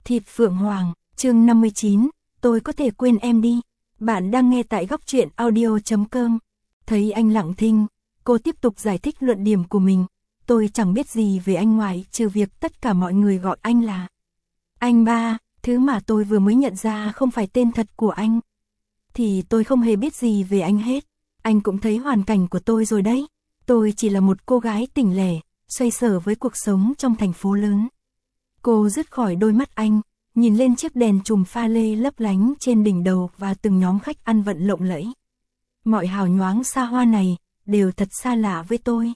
Thịt Phượng Hoàng, chương 59, tôi có thể quên em đi. Bạn đang nghe tại góc truyện audio.com. Thấy anh lặng thinh, cô tiếp tục giải thích luận điểm của mình. Tôi chẳng biết gì về anh ngoài trừ việc tất cả mọi người gọi anh là anh ba, thứ mà tôi vừa mới nhận ra không phải tên thật của anh. Thì tôi không hề biết gì về anh hết. Anh cũng thấy hoàn cảnh của tôi rồi đấy. Tôi chỉ là một cô gái tỉnh lẻ, xoay sở với cuộc sống trong thành phố lớn. Cô dứt khỏi đôi mắt anh, nhìn lên chiếc đèn chùm pha lê lấp lánh trên đỉnh đầu và từng nhóm khách ăn vận lộng lẫy. Mọi hào nhoáng xa hoa này đều thật xa lạ với tôi.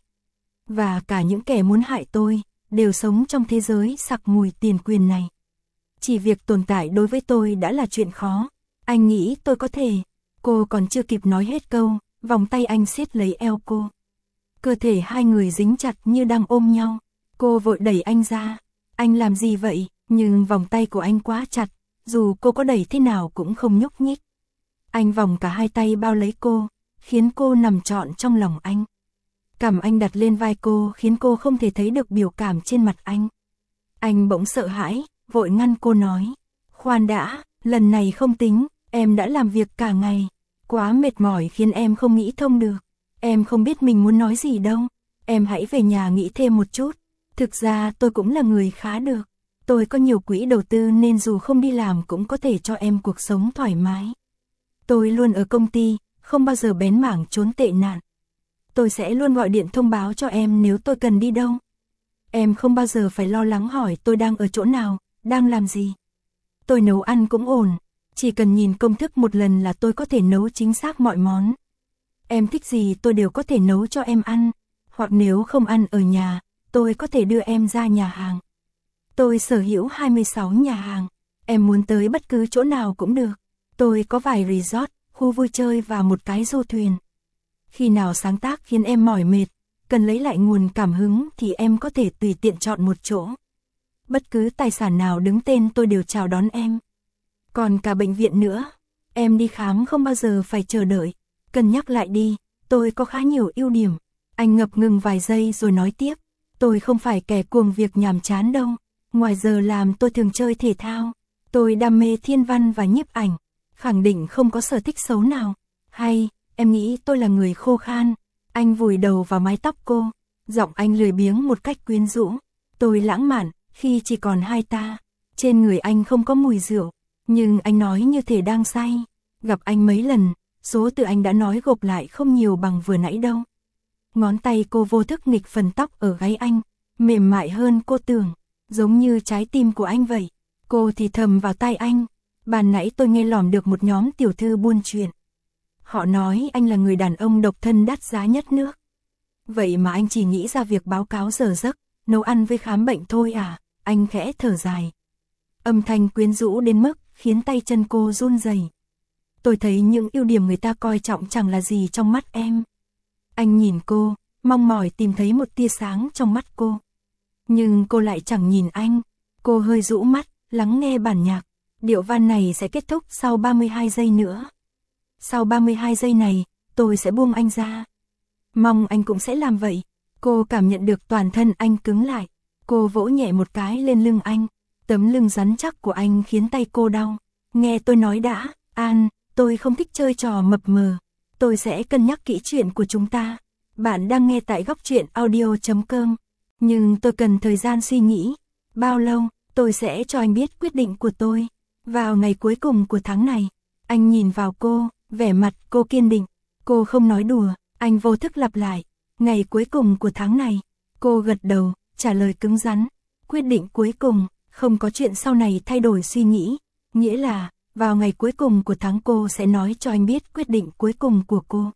Và cả những kẻ muốn hại tôi đều sống trong thế giới sặc mùi tiền quyền này. Chỉ việc tồn tại đối với tôi đã là chuyện khó. Anh nghĩ tôi có thể. Cô còn chưa kịp nói hết câu, vòng tay anh siết lấy eo cô. Cơ thể hai người dính chặt như đang ôm nhau. Cô vội đẩy anh ra. Anh làm gì vậy? Nhưng vòng tay của anh quá chặt, dù cô có đẩy thế nào cũng không nhúc nhích. Anh vòng cả hai tay bao lấy cô, khiến cô nằm trọn trong lòng anh. Cằm anh đặt lên vai cô khiến cô không thể thấy được biểu cảm trên mặt anh. Anh bỗng sợ hãi, vội ngăn cô nói. Khoan đã, lần này không tính, em đã làm việc cả ngày. Quá mệt mỏi khiến em không nghĩ thông được. Em không biết mình muốn nói gì đâu. Em hãy về nhà nghĩ thêm một chút. Thực ra tôi cũng là người khá được. Tôi có nhiều quỹ đầu tư nên dù không đi làm cũng có thể cho em cuộc sống thoải mái. Tôi luôn ở công ty, không bao giờ bén mảng trốn tệ nạn. Tôi sẽ luôn gọi điện thông báo cho em nếu tôi cần đi đâu. Em không bao giờ phải lo lắng hỏi tôi đang ở chỗ nào, đang làm gì. Tôi nấu ăn cũng ổn, chỉ cần nhìn công thức một lần là tôi có thể nấu chính xác mọi món. Em thích gì tôi đều có thể nấu cho em ăn, hoặc nếu không ăn ở nhà, tôi có thể đưa em ra nhà hàng. Tôi sở hữu 26 nhà hàng, em muốn tới bất cứ chỗ nào cũng được. Tôi có vài resort, khu vui chơi và một cái du thuyền. Khi nào sáng tác khiến em mỏi mệt, cần lấy lại nguồn cảm hứng thì em có thể tùy tiện chọn một chỗ. Bất cứ tài sản nào đứng tên tôi đều chào đón em. Còn cả bệnh viện nữa, em đi khám không bao giờ phải chờ đợi. Cân nhắc lại đi, tôi có khá nhiều ưu điểm. Anh ngập ngừng vài giây rồi nói tiếp. Tôi không phải kẻ cuồng việc nhàm chán đâu. Ngoài giờ làm tôi thường chơi thể thao. Tôi đam mê thiên văn và nhiếp ảnh. Khẳng định không có sở thích xấu nào. Hay, em nghĩ tôi là người khô khan. Anh vùi đầu vào mái tóc cô. Giọng anh lười biếng một cách quyến rũ. Tôi lãng mạn, khi chỉ còn hai ta. Trên người anh không có mùi rượu. Nhưng anh nói như thể đang say. Gặp anh mấy lần, số từ anh đã nói gộp lại không nhiều bằng vừa nãy đâu. Ngón tay cô vô thức nghịch phần tóc ở gáy anh. Mềm mại hơn cô tưởng. Giống như trái tim của anh vậy. Cô thì thầm vào tai anh. Ban nãy tôi nghe lỏm được một nhóm tiểu thư buôn chuyện. Họ nói anh là người đàn ông độc thân đắt giá nhất nước. Vậy mà anh chỉ nghĩ ra việc báo cáo giờ giấc, nấu ăn với khám bệnh thôi à? Anh khẽ thở dài. Âm thanh quyến rũ đến mức khiến tay chân cô run rẩy. Tôi thấy những ưu điểm người ta coi trọng chẳng là gì trong mắt em. Anh nhìn cô, mong mỏi tìm thấy một tia sáng trong mắt cô. Nhưng cô lại chẳng nhìn anh. Cô hơi rũ mắt, lắng nghe bản nhạc. Điệu van này sẽ kết thúc sau 32 giây nữa. Sau 32 giây này, tôi sẽ buông anh ra. Mong anh cũng sẽ làm vậy. Cô cảm nhận được toàn thân anh cứng lại. Cô vỗ nhẹ một cái lên lưng anh. Tấm lưng rắn chắc của anh khiến tay cô đau. Nghe tôi nói đã, An, tôi không thích chơi trò mập mờ. Tôi sẽ cân nhắc kỹ chuyện của chúng ta. Bạn đang nghe tại góc truyện audio.com. Nhưng tôi cần thời gian suy nghĩ. Bao lâu, tôi sẽ cho anh biết quyết định của tôi. Vào ngày cuối cùng của tháng này. Anh nhìn vào cô, vẻ mặt cô kiên định. Cô không nói đùa, anh vô thức lặp lại. Ngày cuối cùng của tháng này. Cô gật đầu, trả lời cứng rắn. Quyết định cuối cùng, không có chuyện sau này thay đổi suy nghĩ. Nghĩa là, vào ngày cuối cùng của tháng cô sẽ nói cho anh biết quyết định cuối cùng của cô.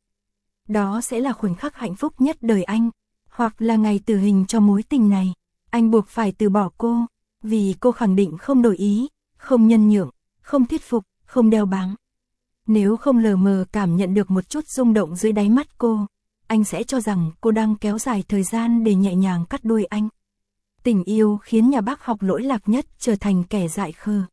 Đó sẽ là khoảnh khắc hạnh phúc nhất đời anh. Hoặc là ngày tử hình cho mối tình này. Anh buộc phải từ bỏ cô. Vì cô khẳng định không đổi ý, không nhân nhượng, không thuyết phục, không đeo bám. Nếu không lờ mờ cảm nhận được một chút rung động dưới đáy mắt cô, anh sẽ cho rằng cô đang kéo dài thời gian để nhẹ nhàng cắt đuôi anh. Tình yêu khiến nhà bác học lỗi lạc nhất trở thành kẻ dại khờ.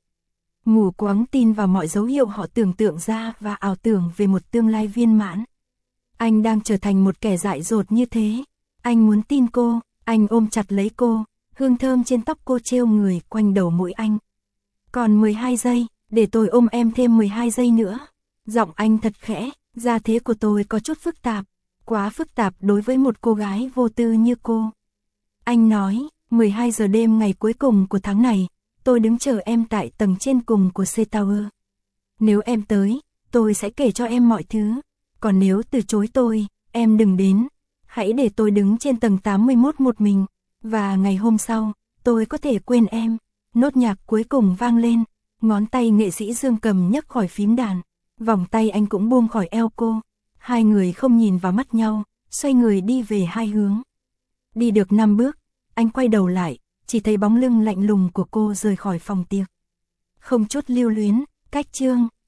Mù quáng tin vào mọi dấu hiệu họ tưởng tượng ra và ảo tưởng về một tương lai viên mãn. Anh đang trở thành một kẻ dại dột như thế. Anh muốn tin cô, anh ôm chặt lấy cô, hương thơm trên tóc cô treo người quanh đầu mũi anh. Còn 12 giây, để tôi ôm em thêm 12 giây nữa. Giọng anh thật khẽ, gia thế của tôi có chút phức tạp, quá phức tạp đối với một cô gái vô tư như cô. Anh nói, 12 giờ đêm ngày cuối cùng của tháng này, tôi đứng chờ em tại tầng trên cùng của C-Tower. Nếu em tới, tôi sẽ kể cho em mọi thứ. Còn nếu từ chối tôi, em đừng đến. Hãy để tôi đứng trên tầng 81 một mình. Và ngày hôm sau, tôi có thể quên em. Nốt nhạc cuối cùng vang lên. Ngón tay nghệ sĩ Dương Cầm nhấc khỏi phím đàn. Vòng tay anh cũng buông khỏi eo cô. Hai người không nhìn vào mắt nhau, xoay người đi về hai hướng. Đi được 5 bước, anh quay đầu lại, chỉ thấy bóng lưng lạnh lùng của cô rời khỏi phòng tiệc. Không chút lưu luyến, cách chương.